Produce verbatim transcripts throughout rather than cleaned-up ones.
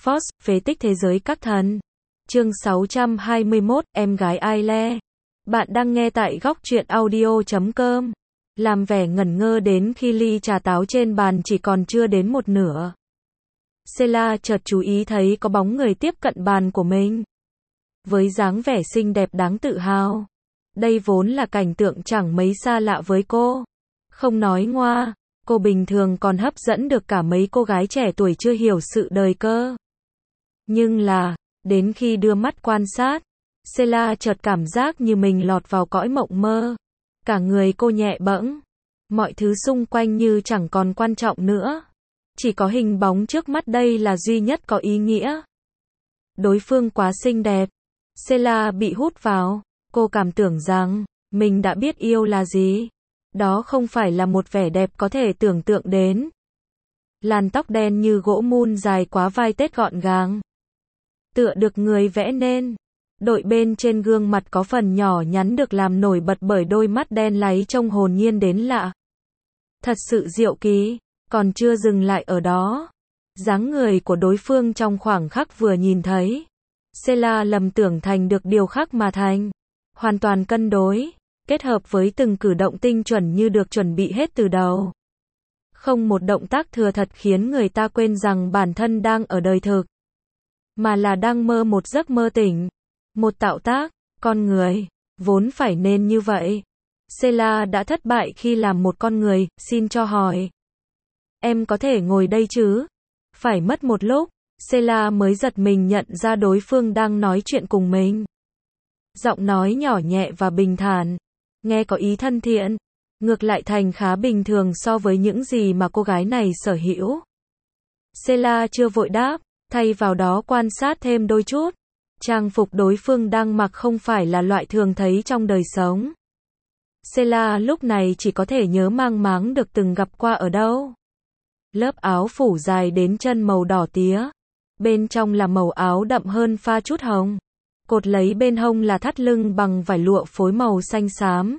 Force, phế tích thế giới các thần. Chương sáu trăm hai mươi mốt, em gái Aile. Bạn đang nghe tại góc truyện audio chấm com. Làm vẻ ngẩn ngơ đến khi ly trà táo trên bàn chỉ còn chưa đến một nửa. Sela chợt chú ý thấy có bóng người tiếp cận bàn của mình. Với dáng vẻ xinh đẹp đáng tự hào. Đây vốn là cảnh tượng chẳng mấy xa lạ với cô. Không nói ngoa, cô bình thường còn hấp dẫn được cả mấy cô gái trẻ tuổi chưa hiểu sự đời cơ. Nhưng là, đến khi đưa mắt quan sát, Sela chợt cảm giác như mình lọt vào cõi mộng mơ. Cả người cô nhẹ bẫng, mọi thứ xung quanh như chẳng còn quan trọng nữa. Chỉ có hình bóng trước mắt đây là duy nhất có ý nghĩa. Đối phương quá xinh đẹp. Sela bị hút vào, cô cảm tưởng rằng, mình đã biết yêu là gì. Đó không phải là một vẻ đẹp có thể tưởng tượng đến. Làn tóc đen như gỗ mun dài quá vai tết gọn gàng. Tựa được người vẽ nên. Đội bên trên gương mặt có phần nhỏ nhắn được làm nổi bật bởi đôi mắt đen láy trông hồn nhiên đến lạ. Thật sự diệu kỳ, còn chưa dừng lại ở đó. Dáng người của đối phương trong khoảng khắc vừa nhìn thấy. Sela lầm tưởng thành được điều khác mà thành. Hoàn toàn cân đối, kết hợp với từng cử động tinh chuẩn như được chuẩn bị hết từ đầu. Không một động tác thừa thật khiến người ta quên rằng bản thân đang ở đời thực. Mà là đang mơ một giấc mơ tỉnh. Một tạo tác, con người, vốn phải nên như vậy. Sela đã thất bại khi làm một con người, xin cho hỏi. Em có thể ngồi đây chứ? Phải mất một lúc, Sela mới giật mình nhận ra đối phương đang nói chuyện cùng mình. Giọng nói nhỏ nhẹ và bình thản, nghe có ý thân thiện, ngược lại thành khá bình thường so với những gì mà cô gái này sở hữu. Sela chưa vội đáp, thay vào đó quan sát thêm đôi chút. Trang phục đối phương đang mặc không phải là loại thường thấy trong đời sống. Sela lúc này chỉ có thể nhớ mang máng được từng gặp qua ở đâu. Lớp áo phủ dài đến chân màu đỏ tía. Bên trong là màu áo đậm hơn pha chút hồng. Cột lấy bên hông là thắt lưng bằng vải lụa phối màu xanh xám.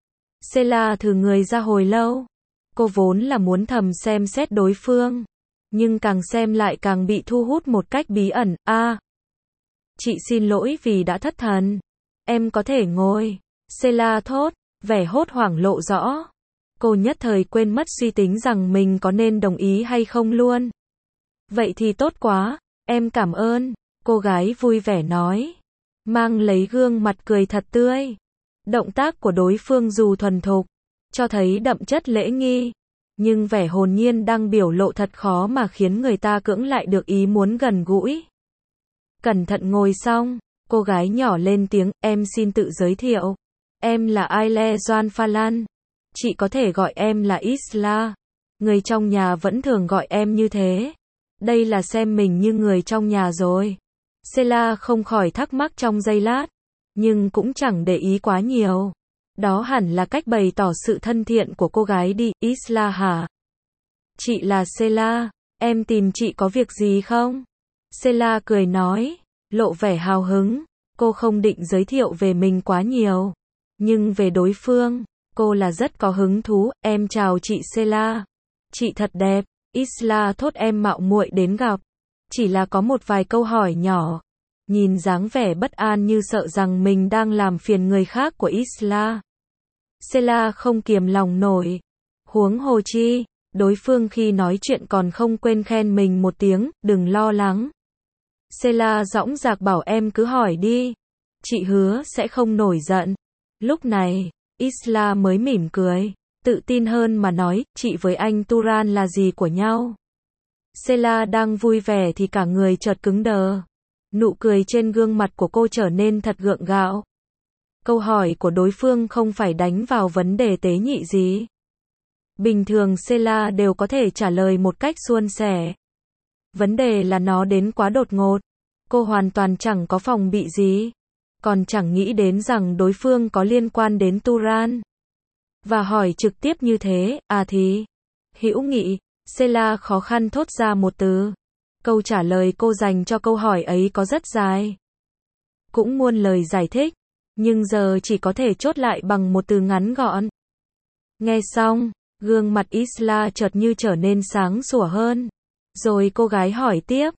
Sela thử người ra hồi lâu. Cô vốn là muốn thầm xem xét đối phương. Nhưng càng xem lại càng bị thu hút một cách bí ẩn. A, à, chị xin lỗi vì đã thất thần. Em có thể ngồi. Sela thốt, vẻ hốt hoảng lộ rõ. Cô nhất thời quên mất suy tính rằng mình có nên đồng ý hay không luôn. Vậy thì tốt quá, em cảm ơn. Cô gái vui vẻ nói. Mang lấy gương mặt cười thật tươi. Động tác của đối phương dù thuần thục, cho thấy đậm chất lễ nghi. Nhưng vẻ hồn nhiên đang biểu lộ thật khó mà khiến người ta cưỡng lại được ý muốn gần gũi. Cẩn thận ngồi xong, cô gái nhỏ lên tiếng, em xin tự giới thiệu. Em là Aile Doan Phalan. Chị có thể gọi em là Isla. Người trong nhà vẫn thường gọi em như thế. Đây là xem mình như người trong nhà rồi. Sela không khỏi thắc mắc trong giây lát. Nhưng cũng chẳng để ý quá nhiều. Đó hẳn là cách bày tỏ sự thân thiện của cô gái đi, Isla hả? Chị là Sela, em tìm chị có việc gì không? Sela cười nói, lộ vẻ hào hứng. Cô không định giới thiệu về mình quá nhiều. Nhưng về đối phương, cô là rất có hứng thú. Em chào chị Sela. Chị thật đẹp. Isla thốt, em mạo muội đến gặp. Chỉ là có một vài câu hỏi nhỏ. Nhìn dáng vẻ bất an như sợ rằng mình đang làm phiền người khác của Isla. Sela không kiềm lòng nổi. Huống hồ chi, đối phương khi nói chuyện còn không quên khen mình một tiếng, đừng lo lắng. Sela dõng dạc bảo em cứ hỏi đi. Chị hứa sẽ không nổi giận. Lúc này, Isla mới mỉm cười, tự tin hơn mà nói, chị với anh Turan là gì của nhau? Sela đang vui vẻ thì cả người chợt cứng đờ. Nụ cười trên gương mặt của cô trở nên thật gượng gạo. Câu hỏi của đối phương không phải đánh vào vấn đề tế nhị gì. Bình thường Sela đều có thể trả lời một cách suôn sẻ. Vấn đề là nó đến quá đột ngột. Cô hoàn toàn chẳng có phòng bị gì. Còn chẳng nghĩ đến rằng đối phương có liên quan đến Turan. Và hỏi trực tiếp như thế, à thì, hữu nghị. Sela khó khăn thốt ra một từ. Câu trả lời cô dành cho câu hỏi ấy có rất dài. Cũng muôn lời giải thích. Nhưng giờ chỉ có thể chốt lại bằng một từ ngắn gọn. Nghe xong, gương mặt Isla chợt như trở nên sáng sủa hơn. Rồi cô gái hỏi tiếp.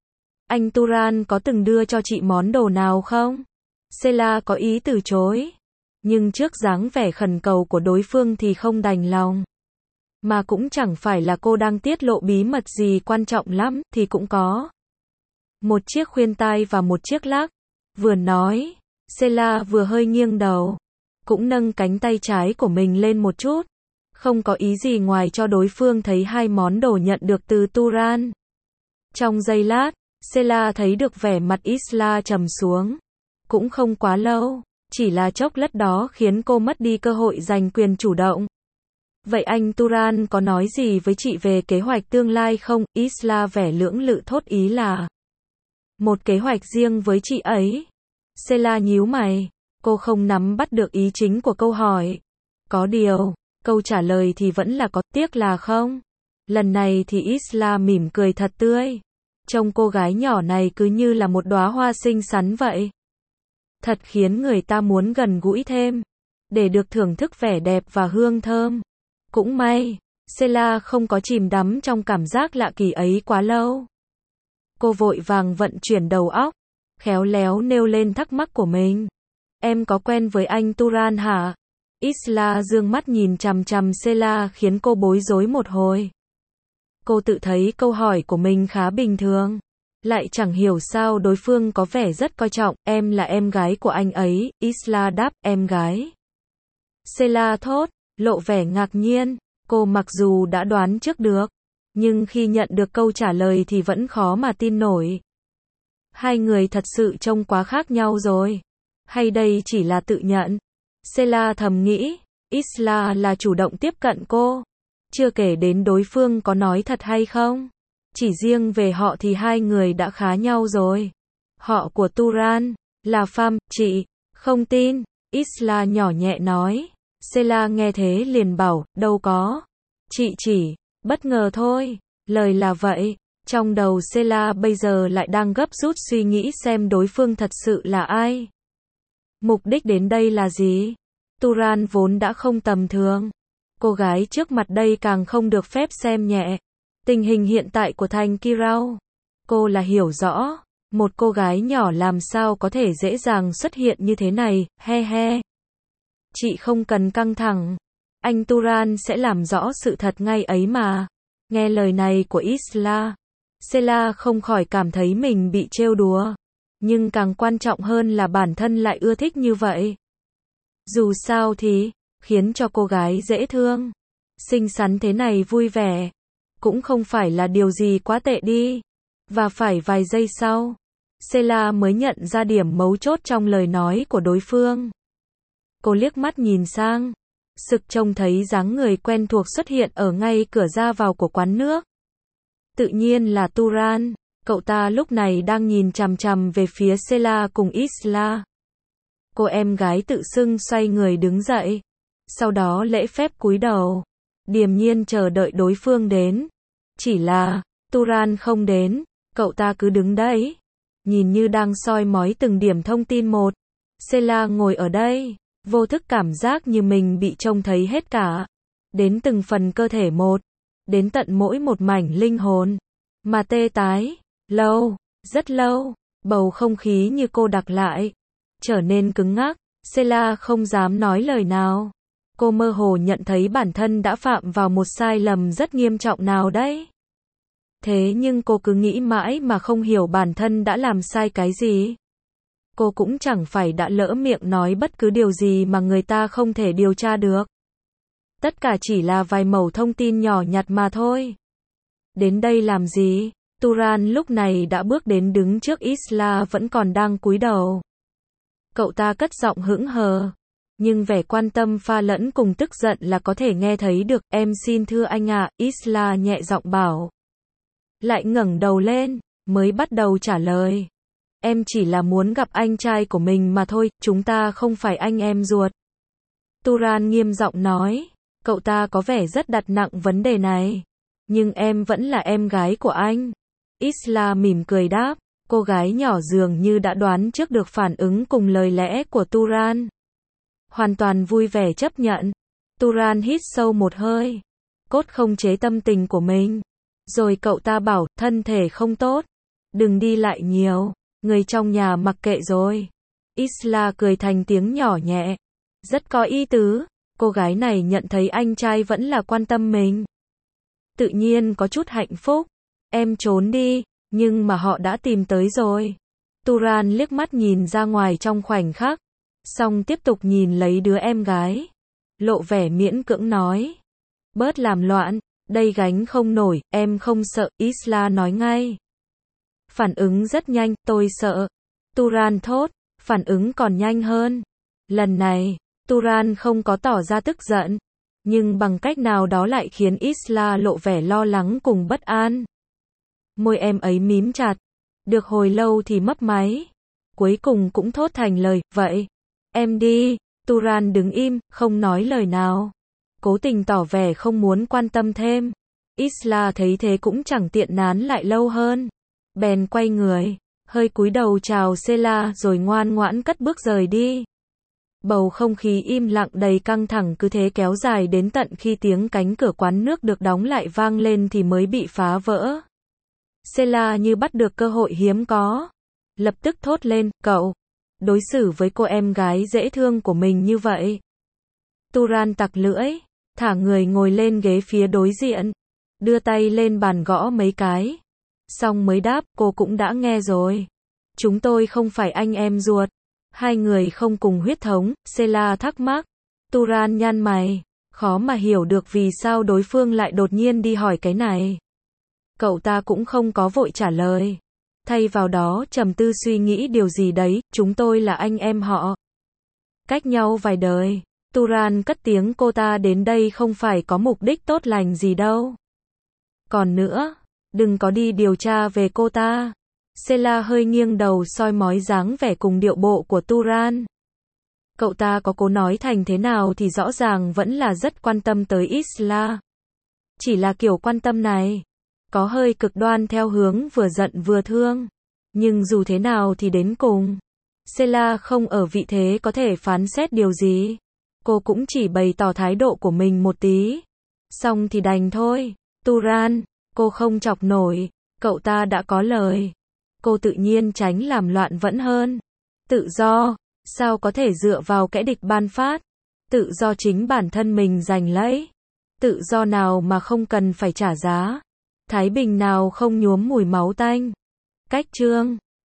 anh Turan có từng đưa cho chị món đồ nào không? Sela có ý từ chối. Nhưng trước dáng vẻ khẩn cầu của đối phương thì không đành lòng. Mà cũng chẳng phải là cô đang tiết lộ bí mật gì quan trọng lắm, thì cũng có. Một chiếc khuyên tai và một chiếc lắc. Vừa nói, Sela vừa hơi nghiêng đầu. Cũng nâng cánh tay trái của mình lên một chút. Không có ý gì ngoài cho đối phương thấy hai món đồ nhận được từ Turan. Trong giây lát, Sela thấy được vẻ mặt Isla trầm xuống. Cũng không quá lâu, chỉ là chốc lát đó khiến cô mất đi cơ hội giành quyền chủ động. Vậy anh Turan có nói gì với chị về kế hoạch tương lai không? Isla vẻ lưỡng lự thốt ý là một kế hoạch riêng với chị ấy. Sela nhíu mày, cô không nắm bắt được ý chính của câu hỏi. Có điều, câu trả lời thì vẫn là có, tiếc là không. Lần này thì Isla mỉm cười thật tươi. Trông cô gái nhỏ này cứ như là một đóa hoa xinh xắn vậy. Thật khiến người ta muốn gần gũi thêm, để được thưởng thức vẻ đẹp và hương thơm. Cũng may, Sela không có chìm đắm trong cảm giác lạ kỳ ấy quá lâu. Cô vội vàng vận chuyển đầu óc, khéo léo nêu lên thắc mắc của mình. Em có quen với anh Turan hả? Isla dương mắt nhìn chằm chằm Sela khiến cô bối rối một hồi. Cô tự thấy câu hỏi của mình khá bình thường. Lại chẳng hiểu sao đối phương có vẻ rất coi trọng. Em là em gái của anh ấy. Isla đáp, em gái. Sela thốt, lộ vẻ ngạc nhiên. Cô mặc dù đã đoán trước được, nhưng khi nhận được câu trả lời thì vẫn khó mà tin nổi. Hai người thật sự trông quá khác nhau rồi. Hay đây chỉ là tự nhận? Sela thầm nghĩ. Isla là chủ động tiếp cận cô. Chưa kể đến đối phương có nói thật hay không. Chỉ riêng về họ thì hai người đã khá nhau rồi. Họ của Turan là Pham, chị không tin. Isla nhỏ nhẹ nói. Sela nghe thế liền bảo, đâu có. Chị chỉ bất ngờ thôi. Lời là vậy. Trong đầu Sela bây giờ lại đang gấp rút suy nghĩ xem đối phương thật sự là ai. Mục đích đến đây là gì? Turan vốn đã không tầm thường. Cô gái trước mặt đây càng không được phép xem nhẹ. Tình hình hiện tại của thành Kirau, cô là hiểu rõ. Một cô gái nhỏ làm sao có thể dễ dàng xuất hiện như thế này, he he. Chị không cần căng thẳng. Anh Turan sẽ làm rõ sự thật ngay ấy mà. Nghe lời này của Isla, Sela không khỏi cảm thấy mình bị trêu đùa. Nhưng càng quan trọng hơn là bản thân lại ưa thích như vậy. Dù sao thì, khiến cho cô gái dễ thương, xinh xắn thế này vui vẻ, cũng không phải là điều gì quá tệ đi. Và phải vài giây sau, Sela mới nhận ra điểm mấu chốt trong lời nói của đối phương. Cô liếc mắt nhìn sang, sực trông thấy dáng người quen thuộc xuất hiện ở ngay cửa ra vào của quán nước. Tự nhiên là Turan, cậu ta lúc này đang nhìn chằm chằm về phía Sela cùng Isla. Cô em gái tự xưng xoay người đứng dậy, sau đó lễ phép cúi đầu, điềm nhiên chờ đợi đối phương đến. Chỉ là, Turan không đến, cậu ta cứ đứng đấy, nhìn như đang soi mói từng điểm thông tin một. Sela ngồi ở đây, vô thức cảm giác như mình bị trông thấy hết cả, đến từng phần cơ thể một, đến tận mỗi một mảnh linh hồn, mà tê tái. Lâu, rất lâu, bầu không khí như cô đặc lại, trở nên cứng ngắc. Sela không dám nói lời nào. Cô mơ hồ nhận thấy bản thân đã phạm vào một sai lầm rất nghiêm trọng nào đấy. Thế nhưng cô cứ nghĩ mãi mà không hiểu bản thân đã làm sai cái gì. Cô cũng chẳng phải đã lỡ miệng nói bất cứ điều gì mà người ta không thể điều tra được. Tất cả chỉ là vài mẩu thông tin nhỏ nhặt mà thôi. Đến đây làm gì? Turan lúc này đã bước đến đứng trước Isla vẫn còn đang cúi đầu. Cậu ta cất giọng hững hờ, nhưng vẻ quan tâm pha lẫn cùng tức giận là có thể nghe thấy được. Em xin thưa anh ạ, Isla nhẹ giọng bảo. Lại ngẩng đầu lên, mới bắt đầu trả lời. Em chỉ là muốn gặp anh trai của mình mà thôi, chúng ta không phải anh em ruột. Turan nghiêm giọng nói, cậu ta có vẻ rất đặt nặng vấn đề này. Nhưng em vẫn là em gái của anh. Isla mỉm cười đáp, cô gái nhỏ dường như đã đoán trước được phản ứng cùng lời lẽ của Turan. Hoàn toàn vui vẻ chấp nhận. Turan hít sâu một hơi, cốt không chế tâm tình của mình. Rồi cậu ta bảo, thân thể không tốt. Đừng đi lại nhiều, người trong nhà mặc kệ rồi. Isla cười thành tiếng nhỏ nhẹ. Rất có ý tứ, cô gái này nhận thấy anh trai vẫn là quan tâm mình. Tự nhiên có chút hạnh phúc. Em trốn đi, nhưng mà họ đã tìm tới rồi. Turan liếc mắt nhìn ra ngoài trong khoảnh khắc, xong tiếp tục nhìn lấy đứa em gái. Lộ vẻ miễn cưỡng nói. Bớt làm loạn, đây gánh không nổi, em không sợ, Isla nói ngay. Phản ứng rất nhanh, tôi sợ. Turan thốt, phản ứng còn nhanh hơn. Lần này, Turan không có tỏ ra tức giận, nhưng bằng cách nào đó lại khiến Isla lộ vẻ lo lắng cùng bất an. Môi em ấy mím chặt, được hồi lâu thì mấp máy. Cuối cùng cũng thốt thành lời, vậy, em đi. Turan đứng im, không nói lời nào. Cố tình tỏ vẻ không muốn quan tâm thêm. Isla thấy thế cũng chẳng tiện nán lại lâu hơn. Bèn quay người, hơi cúi đầu chào Sela rồi ngoan ngoãn cất bước rời đi. Bầu không khí im lặng đầy căng thẳng cứ thế kéo dài đến tận khi tiếng cánh cửa quán nước được đóng lại vang lên thì mới bị phá vỡ. Sela như bắt được cơ hội hiếm có. Lập tức thốt lên, cậu, đối xử với cô em gái dễ thương của mình như vậy. Turan tặc lưỡi, thả người ngồi lên ghế phía đối diện, đưa tay lên bàn gõ mấy cái. Xong mới đáp, cô cũng đã nghe rồi. Chúng tôi không phải anh em ruột. Hai người không cùng huyết thống, Sela thắc mắc. Turan nhăn mày, khó mà hiểu được vì sao đối phương lại đột nhiên đi hỏi cái này. Cậu ta cũng không có vội trả lời. Thay vào đó trầm tư suy nghĩ điều gì đấy, chúng tôi là anh em họ. Cách nhau vài đời. Turan cất tiếng, cô ta đến đây không phải có mục đích tốt lành gì đâu. Còn nữa, đừng có đi điều tra về cô ta. Sela hơi nghiêng đầu soi mói dáng vẻ cùng điệu bộ của Turan. Cậu ta có cố nói thành thế nào thì rõ ràng vẫn là rất quan tâm tới Isla. Chỉ là kiểu quan tâm này, có hơi cực đoan theo hướng vừa giận vừa thương. Nhưng dù thế nào thì đến cùng, Sela không ở vị thế có thể phán xét điều gì. Cô cũng chỉ bày tỏ thái độ của mình một tí. Xong thì đành thôi. Turan, cô không chọc nổi. Cậu ta đã có lời. Cô tự nhiên tránh làm loạn vẫn hơn. Tự do, sao có thể dựa vào kẻ địch ban phát. Tự do chính bản thân mình giành lấy. Tự do nào mà không cần phải trả giá. Thái bình nào không nhuốm mùi máu tanh. Cách chương